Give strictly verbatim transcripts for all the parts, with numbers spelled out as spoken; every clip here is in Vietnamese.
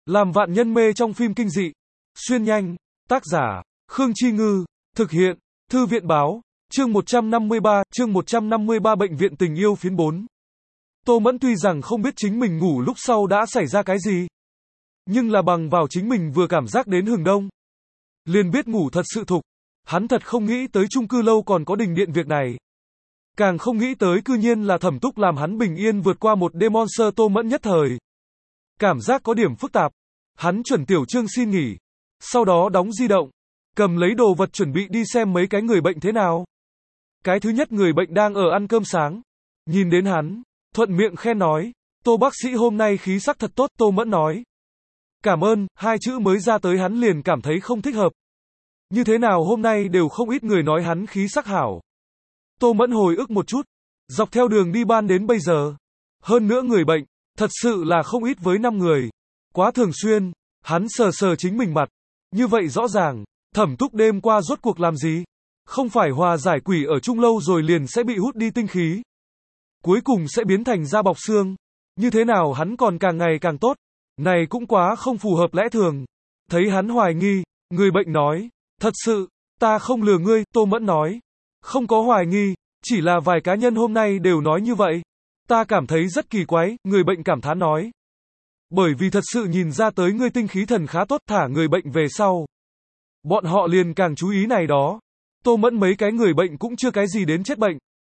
Làm vạn nhân mê trong phim kinh dị. Xuyên nhanh. Tác giả, Khương Chi Ngư. Thực hiện, Thư viện Báo. Chương một trăm năm mươi ba, chương một trăm năm mươi ba Bệnh viện tình yêu phiến bốn. Tô Mẫn tuy rằng không biết chính mình ngủ lúc sau đã xảy ra cái gì, nhưng là bằng vào chính mình vừa cảm giác đến hừng đông, liền biết ngủ thật sự thục. Hắn thật không nghĩ tới chung cư lâu còn có đình điện việc này. Càng không nghĩ tới cư nhiên là Thẩm Túc làm hắn bình yên vượt qua một đêm monster. Tô Mẫn nhất thời cảm giác có điểm phức tạp. Hắn chuẩn tiểu Trương xin nghỉ, sau đó đóng di động, cầm lấy đồ vật chuẩn bị đi xem mấy cái người bệnh thế nào. Cái thứ nhất người bệnh đang ở ăn cơm sáng, nhìn đến hắn, thuận miệng khen nói, Tô bác sĩ hôm nay khí sắc thật tốt. Tô Mẫn nói, cảm ơn, hai chữ mới ra tới hắn liền cảm thấy không thích hợp. Như thế nào hôm nay đều không ít người nói hắn khí sắc hảo. Tô Mẫn hồi ức một chút, dọc theo đường đi ban đến bây giờ, hơn nữa người bệnh, thật sự là không ít với năm người. Quá thường xuyên, hắn sờ sờ chính mình mặt, như vậy rõ ràng, Thẩm Túc đêm qua rốt cuộc làm gì? Không phải hòa giải quỷ ở chung lâu rồi liền sẽ bị hút đi tinh khí, cuối cùng sẽ biến thành da bọc xương. Như thế nào hắn còn càng ngày càng tốt? Này cũng quá không phù hợp lẽ thường. Thấy hắn hoài nghi, người bệnh nói, thật sự, ta không lừa ngươi. Tô Mẫn nói, không có hoài nghi, chỉ là vài cá nhân hôm nay đều nói như vậy. Ta cảm thấy rất kỳ quái. Người bệnh cảm thán nói, bởi vì thật sự nhìn ra tới ngươi tinh khí thần khá tốt. Thả người bệnh về sau, bọn họ liền càng chú ý này đó. Tô Mẫn mấy cái người bệnh cũng chưa cái gì đến chết bệnh,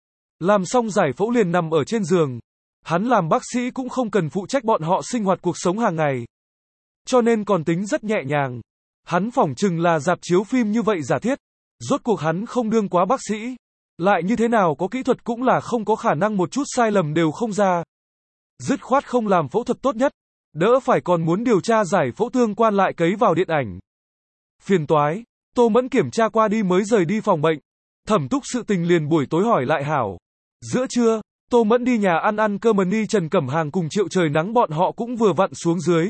làm xong giải phẫu liền nằm ở trên giường. Hắn làm bác sĩ cũng không cần phụ trách bọn họ sinh hoạt cuộc sống hàng ngày, cho nên còn tính rất nhẹ nhàng. Hắn phỏng chừng là rạp chiếu phim như vậy giả thiết. Rốt cuộc hắn không đương quá bác sĩ, lại như thế nào có kỹ thuật cũng là không có khả năng một chút sai lầm đều không ra. Dứt khoát không làm phẫu thuật tốt nhất, đỡ phải còn muốn điều tra giải phẫu tương quan lại cấy vào điện ảnh. Phiền toái. Tô Mẫn kiểm tra qua đi mới rời đi phòng bệnh. Thẩm Túc sự tình liền buổi tối hỏi lại hảo. Giữa trưa, Tô Mẫn đi nhà ăn ăn cơm ni. Trần Cẩm Hàng cùng Triệu Trời Nắng bọn họ cũng vừa vặn xuống dưới.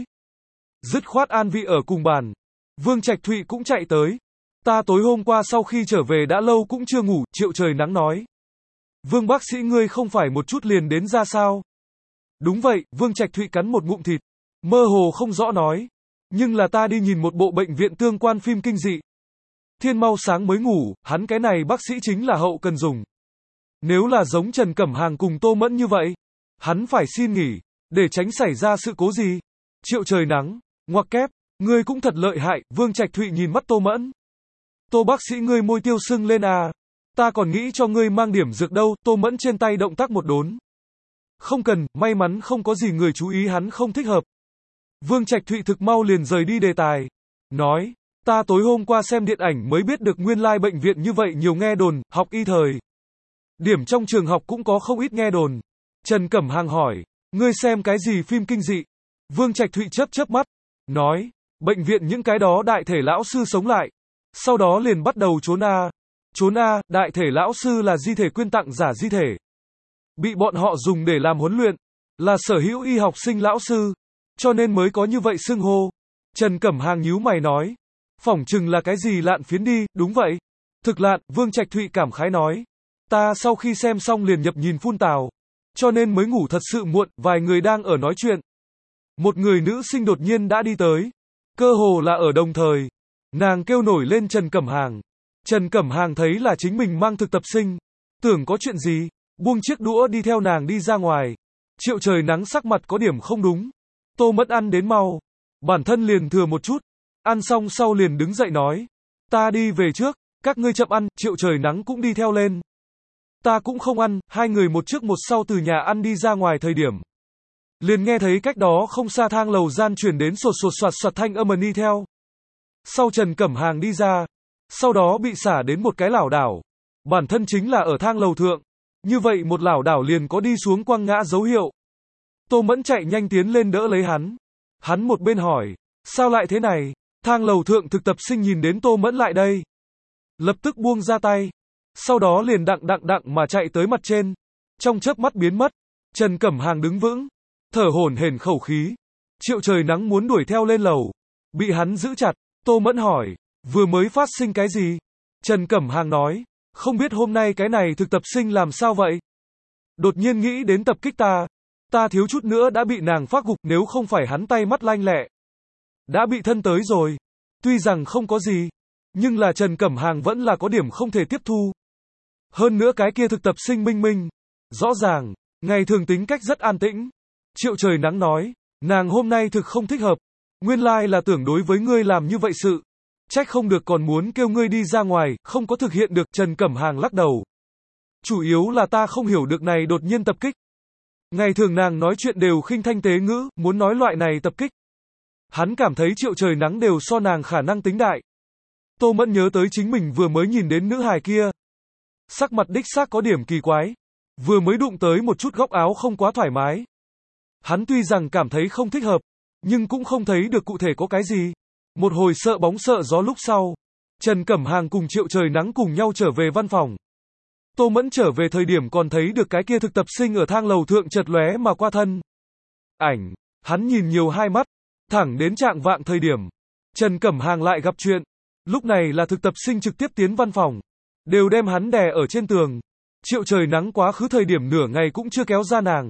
Dứt khoát an vị ở cùng bàn. Vương Trạch Thụy cũng chạy tới. Ta tối hôm qua sau khi trở về đã lâu cũng chưa ngủ. Triệu Trời Nắng nói, Vương bác sĩ ngươi không phải một chút liền đến ra sao? Đúng vậy. Vương Trạch Thụy cắn một ngụm thịt, mơ hồ không rõ nói, nhưng là ta đi nhìn một bộ bệnh viện tương quan phim kinh dị. Thiên mau sáng mới ngủ, hắn cái này bác sĩ chính là hậu cần dùng. Nếu là giống Trần Cẩm Hàng cùng Tô Mẫn như vậy, hắn phải xin nghỉ, để tránh xảy ra sự cố gì. Triệu Trời Nắng, ngoặc kép, ngươi cũng thật lợi hại. Vương Trạch Thụy nhìn mắt Tô Mẫn. Tô bác sĩ ngươi môi tiêu sưng lên à, ta còn nghĩ cho ngươi mang điểm dược đâu. Tô Mẫn trên tay động tác một đốn. Không cần, may mắn không có gì người chú ý hắn không thích hợp. Vương Trạch Thụy thực mau liền rời đi đề tài. Nói, ta tối hôm qua xem điện ảnh mới biết được nguyên lai bệnh viện như vậy nhiều nghe đồn, học y thời điểm trong trường học cũng có không ít nghe đồn. Trần Cẩm Hàng hỏi, ngươi xem cái gì phim kinh dị? Vương Trạch Thụy chớp chớp mắt, nói, bệnh viện những cái đó đại thể lão sư sống lại, sau đó liền bắt đầu trốn a. Trốn a, đại thể lão sư là di thể quyên tặng giả di thể, bị bọn họ dùng để làm huấn luyện, là sở hữu y học sinh lão sư, cho nên mới có như vậy xưng hô. Trần Cẩm Hàng nhíu mày nói, phỏng chừng là cái gì lạn phiến đi. Đúng vậy, thực lạn. Vương Trạch Thụy cảm khái nói, ta sau khi xem xong liền nhập nhìn phun tào, cho nên mới ngủ thật sự muộn. Vài người đang ở nói chuyện, một người nữ sinh đột nhiên đã đi tới, cơ hồ là ở đồng thời. Nàng kêu nổi lên Trần Cẩm Hàng. Trần Cẩm Hàng thấy là chính mình mang thực tập sinh, tưởng có chuyện gì, buông chiếc đũa đi theo nàng đi ra ngoài. Triệu Trời Nắng sắc mặt có điểm không đúng. Tô Mẫn ăn đến mau, bản thân liền thừa một chút, ăn xong sau liền đứng dậy nói, ta đi về trước, các ngươi chậm ăn. Triệu Trời Nắng cũng đi theo lên. Ta cũng không ăn. Hai người một trước một sau từ nhà ăn đi ra ngoài thời điểm, liền nghe thấy cách đó không xa thang lầu gian truyền đến sột sột soạt soạt thanh âm ni theo. Sau Trần Cẩm Hàng đi ra, sau đó bị xả đến một cái lảo đảo. Bản thân chính là ở thang lầu thượng, như vậy một lảo đảo liền có đi xuống quăng ngã dấu hiệu. Tô Mẫn chạy nhanh tiến lên đỡ lấy hắn. Hắn một bên hỏi, sao lại thế này? Thang lầu thượng thực tập sinh nhìn đến Tô Mẫn lại đây, lập tức buông ra tay, sau đó liền đặng đặng đặng mà chạy tới mặt trên, trong chớp mắt biến mất. Trần Cẩm Hàng đứng vững, thở hổn hển khẩu khí. Triệu Trời Nắng muốn đuổi theo lên lầu, bị hắn giữ chặt. Tô Mẫn hỏi, vừa mới phát sinh cái gì? Trần Cẩm Hàng nói, không biết hôm nay cái này thực tập sinh làm sao vậy? Đột nhiên nghĩ đến tập kích ta, ta thiếu chút nữa đã bị nàng phát gục nếu không phải hắn tay mắt lanh lẹ. đã bị thân tới rồi. Tuy rằng không có gì, nhưng là Trần Cẩm Hàng vẫn là có điểm không thể tiếp thu. Hơn nữa cái kia thực tập sinh Minh Minh, rõ ràng, ngày thường tính cách rất an tĩnh. Triệu Trời Nắng nói, nàng hôm nay thực không thích hợp, nguyên lai là tưởng đối với ngươi làm như vậy sự. Trách không được còn muốn kêu ngươi đi ra ngoài, không có thực hiện được. Trần Cẩm Hàng lắc đầu. Chủ yếu là ta không hiểu được này đột nhiên tập kích. Ngày thường nàng nói chuyện đều khinh thanh tế ngữ, muốn nói loại này tập kích. Hắn cảm thấy Triệu Trời Nắng đều so nàng khả năng tính đại. Tô Mẫn nhớ tới chính mình vừa mới nhìn đến nữ hài kia. Sắc mặt đích xác có điểm kỳ quái. Vừa mới đụng tới một chút góc áo không quá thoải mái. Hắn tuy rằng cảm thấy không thích hợp, nhưng cũng không thấy được cụ thể có cái gì. Một hồi sợ bóng sợ gió lúc sau, Trần Cẩm Hàng cùng Triệu Trời Nắng cùng nhau trở về văn phòng. Tô Mẫn trở về thời điểm còn thấy được cái kia thực tập sinh ở thang lầu thượng chợt lóe mà qua thân. Ảnh, hắn nhìn nhiều hai mắt, thẳng đến trạng vạng thời điểm. Trần Cẩm Hàng lại gặp chuyện. Lúc này là thực tập sinh trực tiếp tiến văn phòng, đều đem hắn đè ở trên tường. Triệu Trời Nắng quá khứ thời điểm nửa ngày cũng chưa kéo ra nàng.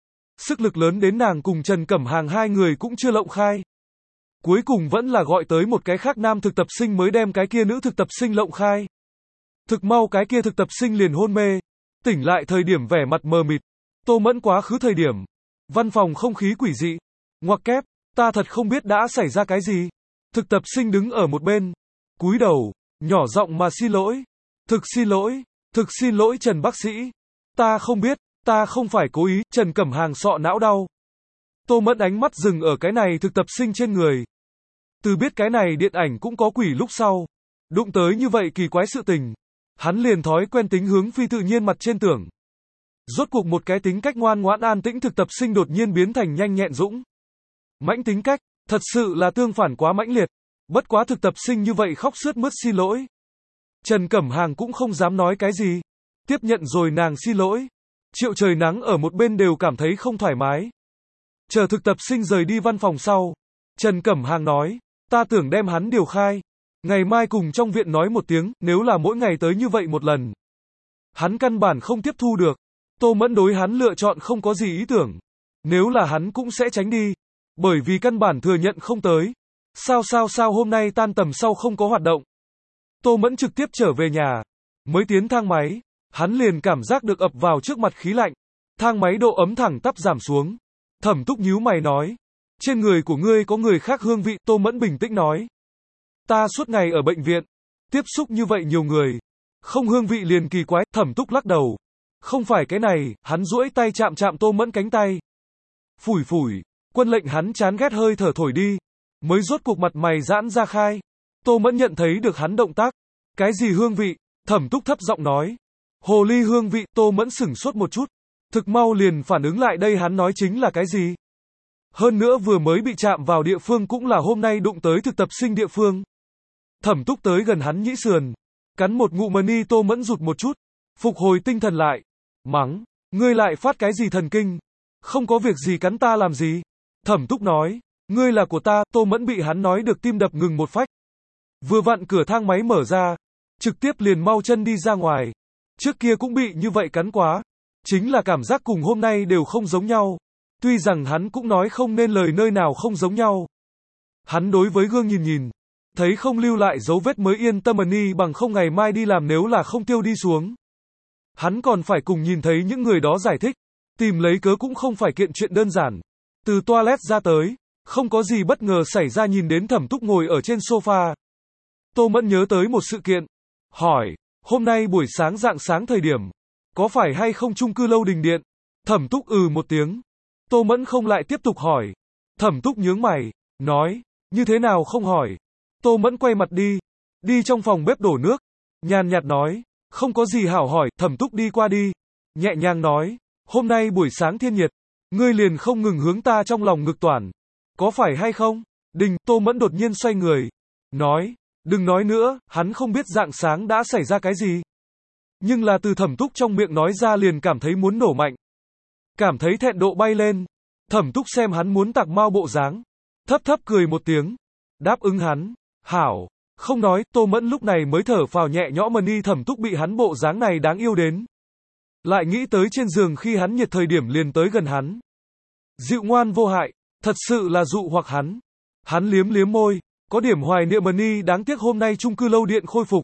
Sức lực lớn đến nàng cùng Trần Cẩm Hàng hai người cũng chưa lộng khai. Cuối cùng vẫn là gọi tới một cái khác nam thực tập sinh mới đem cái kia nữ thực tập sinh lộng khai. Thực mau cái kia thực tập sinh liền hôn mê. Tỉnh lại thời điểm vẻ mặt mờ mịt. Tô Mẫn quá khứ thời điểm. Văn phòng không khí quỷ dị. Ngoặc kép, ta thật không biết đã xảy ra cái gì. Thực tập sinh đứng ở một bên. Cúi đầu, nhỏ giọng mà xin lỗi. Thực xin lỗi, thực xin lỗi Trần bác sĩ. Ta không biết, ta không phải cố ý. Trần Cẩm Hàng sọ não đau. Tô Mẫn ánh mắt dừng ở cái này thực tập sinh trên người. Từ biết cái này điện ảnh cũng có quỷ lúc sau. Đụng tới như vậy kỳ quái sự tình. Hắn liền thói quen tính hướng phi tự nhiên mặt trên tưởng. Rốt cuộc một cái tính cách ngoan ngoãn an tĩnh thực tập sinh đột nhiên biến thành nhanh nhẹn dũng mãnh tính cách, thật sự là tương phản quá mãnh liệt. Bất quá thực tập sinh như vậy khóc sướt mướt xin lỗi. Trần Cẩm Hàng cũng không dám nói cái gì. Tiếp nhận rồi nàng xin lỗi. Triệu Trời Nắng ở một bên đều cảm thấy không thoải mái. Chờ thực tập sinh rời đi văn phòng sau. Trần Cẩm Hàng nói, ta tưởng đem hắn điều khai. Ngày mai cùng trong viện nói một tiếng, nếu là mỗi ngày tới như vậy một lần. Hắn căn bản không tiếp thu được. Tô Mẫn đối hắn lựa chọn không có gì ý tưởng. Nếu là hắn cũng sẽ tránh đi. Bởi vì căn bản thừa nhận không tới. Sao sao sao hôm nay tan tầm sau không có hoạt động. Tô Mẫn trực tiếp trở về nhà. Mới tiến thang máy. Hắn liền cảm giác được ập vào trước mặt khí lạnh. Thang máy độ ấm thẳng tắp giảm xuống. Thẩm Túc nhíu mày nói. Trên người của ngươi có người khác hương vị. Tô Mẫn bình tĩnh nói. Ta suốt ngày ở bệnh viện. Tiếp xúc như vậy nhiều người. Không hương vị liền kỳ quái. Thẩm Túc lắc đầu. Không phải cái này. Hắn duỗi tay chạm chạm Tô Mẫn cánh tay. Phủi phủi. Quân lệnh hắn chán ghét hơi thở thổi đi. Mới rốt cuộc mặt mày giãn ra khai. Tô Mẫn nhận thấy được hắn động tác. Cái gì hương vị? Thẩm Túc thấp giọng nói. Hồ ly hương vị. Tô Mẫn sửng sốt một chút. Thực mau liền phản ứng lại đây hắn nói chính là cái gì. Hơn nữa vừa mới bị chạm vào địa phương cũng là hôm nay đụng tới thực tập sinh địa phương. Thẩm Túc tới gần hắn nhĩ sườn. Cắn một ngụm mani. Tô Mẫn rụt một chút. Phục hồi tinh thần lại. Mắng. Ngươi lại phát cái gì thần kinh? Không có việc gì cắn ta làm gì? Thẩm Túc nói. Ngươi là của ta. Tô Mẫn bị hắn nói được tim đập ngừng một phách. Vừa vặn cửa thang máy mở ra. Trực tiếp liền mau chân đi ra ngoài. Trước kia cũng bị như vậy cắn quá. Chính là cảm giác cùng hôm nay đều không giống nhau. Tuy rằng hắn cũng nói không nên lời nơi nào không giống nhau. Hắn đối với gương nhìn nhìn. Thấy không lưu lại dấu vết mới yên tâm ni bằng không ngày mai đi làm nếu là không tiêu đi xuống. Hắn còn phải cùng nhìn thấy những người đó giải thích. Tìm lấy cớ cũng không phải kiện chuyện đơn giản. Từ toilet ra tới. Không có gì bất ngờ xảy ra nhìn đến Thẩm Túc ngồi ở trên sofa. Tô Mẫn nhớ tới một sự kiện. Hỏi. Hôm nay buổi sáng rạng sáng thời điểm. Có phải hay không chung cư Lâu Đình Điện? Thẩm Túc ừ một tiếng. Tô Mẫn không lại tiếp tục hỏi. Thẩm Túc nhướng mày. Nói. Như thế nào không hỏi? Tô Mẫn quay mặt đi. Đi trong phòng bếp đổ nước. Nhàn nhạt nói. Không có gì hảo hỏi. Thẩm Túc đi qua đi. Nhẹ nhàng nói. Hôm nay buổi sáng thiên nhiệt. Ngươi liền không ngừng hướng ta trong lòng ngực toàn. Có phải hay không? Đình. Tô Mẫn đột nhiên xoay người. Nói. Đừng nói nữa. Hắn không biết rạng sáng đã xảy ra cái gì. Nhưng là từ Thẩm Túc trong miệng nói ra liền cảm thấy muốn nổ mạnh. Cảm thấy thẹn độ bay lên. Thẩm Túc xem hắn muốn tạc mau bộ dáng. Thấp thấp cười một tiếng. Đáp ứng hắn. Hảo. Không nói. Tô Mẫn lúc này mới thở phào nhẹ nhõm mà ni. Thẩm Túc bị hắn bộ dáng này đáng yêu đến. Lại nghĩ tới trên giường khi hắn nhiệt thời điểm liền tới gần hắn. Dịu ngoan vô hại. Thật sự là dụ hoặc hắn. Hắn liếm liếm môi, có điểm hoài niệm Mani, đáng tiếc hôm nay chung cư lâu điện khôi phục.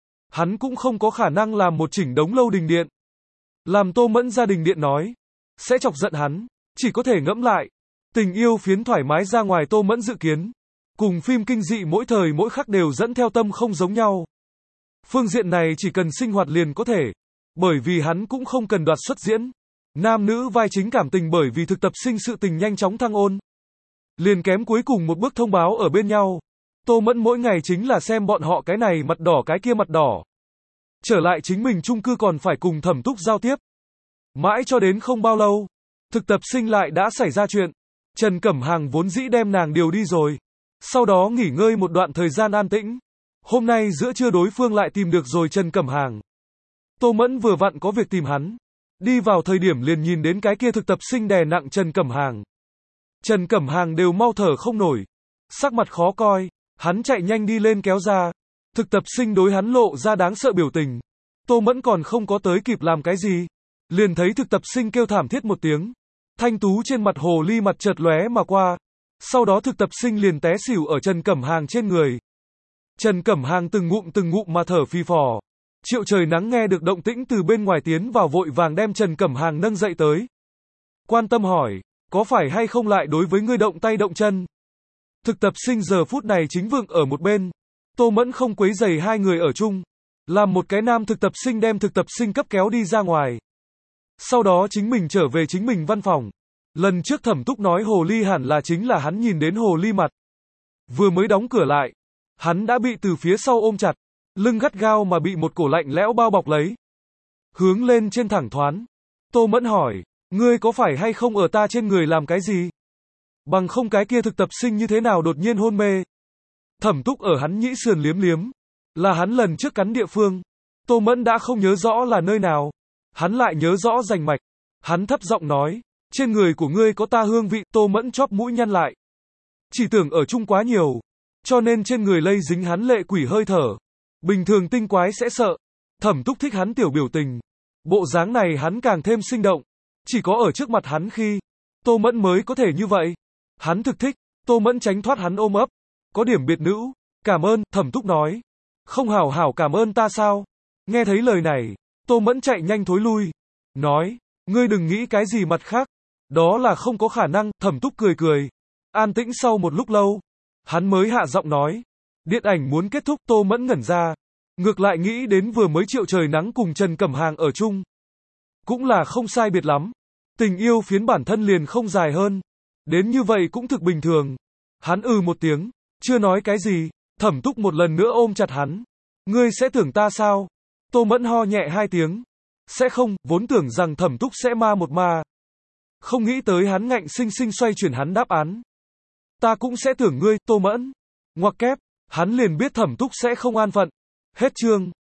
Hắn cũng không có khả năng làm một chỉnh đống lâu đình điện. Làm Tô Mẫn gia đình điện nói, sẽ chọc giận hắn, chỉ có thể ngẫm lại. Tình yêu phiến thoải mái ra ngoài Tô Mẫn dự kiến. Cùng phim kinh dị mỗi thời mỗi khắc đều dẫn theo tâm không giống nhau. Phương diện này chỉ cần sinh hoạt liền có thể. Bởi vì hắn cũng không cần đoạt xuất diễn. Nam nữ vai chính cảm tình bởi vì thực tập sinh sự tình nhanh chóng thăng ôn. Liền kém cuối cùng một bước thông báo ở bên nhau. Tô Mẫn mỗi ngày chính là xem bọn họ cái này mặt đỏ cái kia mặt đỏ. Trở lại chính mình chung cư còn phải cùng Thẩm Túc giao tiếp. Mãi cho đến không bao lâu, thực tập sinh lại đã xảy ra chuyện. Trần Cẩm Hàng vốn dĩ đem nàng điều đi rồi. Sau đó nghỉ ngơi một đoạn thời gian an tĩnh. Hôm nay giữa trưa đối phương lại tìm được rồi Trần Cẩm Hàng. Tô Mẫn vừa vặn có việc tìm hắn. Đi vào thời điểm liền nhìn đến cái kia thực tập sinh đè nặng Trần Cẩm Hàng. Trần Cẩm Hàng đều mau thở không nổi. Sắc mặt khó coi. Hắn chạy nhanh đi lên kéo ra. Thực tập sinh đối hắn lộ ra đáng sợ biểu tình. Tô Mẫn còn không có tới kịp làm cái gì. Liền thấy thực tập sinh kêu thảm thiết một tiếng. Thanh tú trên mặt hồ ly mặt chợt lóe mà qua. Sau đó thực tập sinh liền té xỉu ở Trần Cẩm Hàng trên người. Trần Cẩm Hàng từng ngụm từng ngụm mà thở phì phò. Triệu Trời Nắng nghe được động tĩnh từ bên ngoài tiến vào vội vàng đem Trần Cẩm Hàng nâng dậy tới. Quan tâm hỏi, có phải hay không lại đối với ngươi động tay động chân? Thực tập sinh giờ phút này chính vượng ở một bên. Tô Mẫn không quấy rầy hai người ở chung. Làm một cái nam thực tập sinh đem thực tập sinh cấp kéo đi ra ngoài. Sau đó chính mình trở về chính mình văn phòng. Lần trước Thẩm Túc nói hồ ly hẳn là chính là hắn nhìn đến hồ ly mặt. Vừa mới đóng cửa lại, hắn đã bị từ phía sau ôm chặt, lưng gắt gao mà bị một cổ lạnh lẽo bao bọc lấy. Hướng lên trên thẳng thoán. Tô Mẫn hỏi, ngươi có phải hay không ở ta trên người làm cái gì? Bằng không cái kia thực tập sinh như thế nào đột nhiên hôn mê? Thẩm Túc ở hắn nhĩ sườn liếm liếm. Là hắn lần trước cắn địa phương. Tô Mẫn đã không nhớ rõ là nơi nào. Hắn lại nhớ rõ rành mạch. Hắn thấp giọng nói, trên người của ngươi có ta hương vị. Tô Mẫn chóp mũi nhăn lại. Chỉ tưởng ở chung quá nhiều, cho nên trên người lây dính hắn lệ quỷ hơi thở. Bình thường tinh quái sẽ sợ. Thẩm Túc thích hắn tiểu biểu tình. Bộ dáng này hắn càng thêm sinh động. Chỉ có ở trước mặt hắn khi Tô Mẫn mới có thể như vậy. Hắn thực thích. Tô Mẫn tránh thoát hắn ôm ấp. Có điểm biệt nữ. Cảm ơn, Thẩm Túc nói. Không hảo hảo cảm ơn ta sao? Nghe thấy lời này, Tô Mẫn chạy nhanh thối lui. Nói, ngươi đừng nghĩ cái gì mặt khác. Đó là không có khả năng. Thẩm Túc cười cười. An tĩnh sau một lúc lâu, hắn mới hạ giọng nói. Điện ảnh muốn kết thúc. Tô Mẫn ngẩn ra. Ngược lại nghĩ đến vừa mới Triệu Trời Nắng cùng Trần Cẩm Hàng ở chung. Cũng là không sai biệt lắm. Tình yêu phiến bản thân liền không dài hơn. Đến như vậy cũng thực bình thường. Hắn ừ một tiếng, chưa nói cái gì. Thẩm Túc một lần nữa ôm chặt hắn. Ngươi sẽ tưởng ta sao? Tô Mẫn ho nhẹ hai tiếng. Sẽ không, vốn tưởng rằng Thẩm Túc sẽ ma một ma. Không nghĩ tới hắn ngạnh sinh sinh xoay chuyển hắn đáp án. Ta cũng sẽ tưởng ngươi, Tô Mẫn. Ngoặc kép, hắn liền biết Thẩm Túc sẽ không an phận. Hết chương.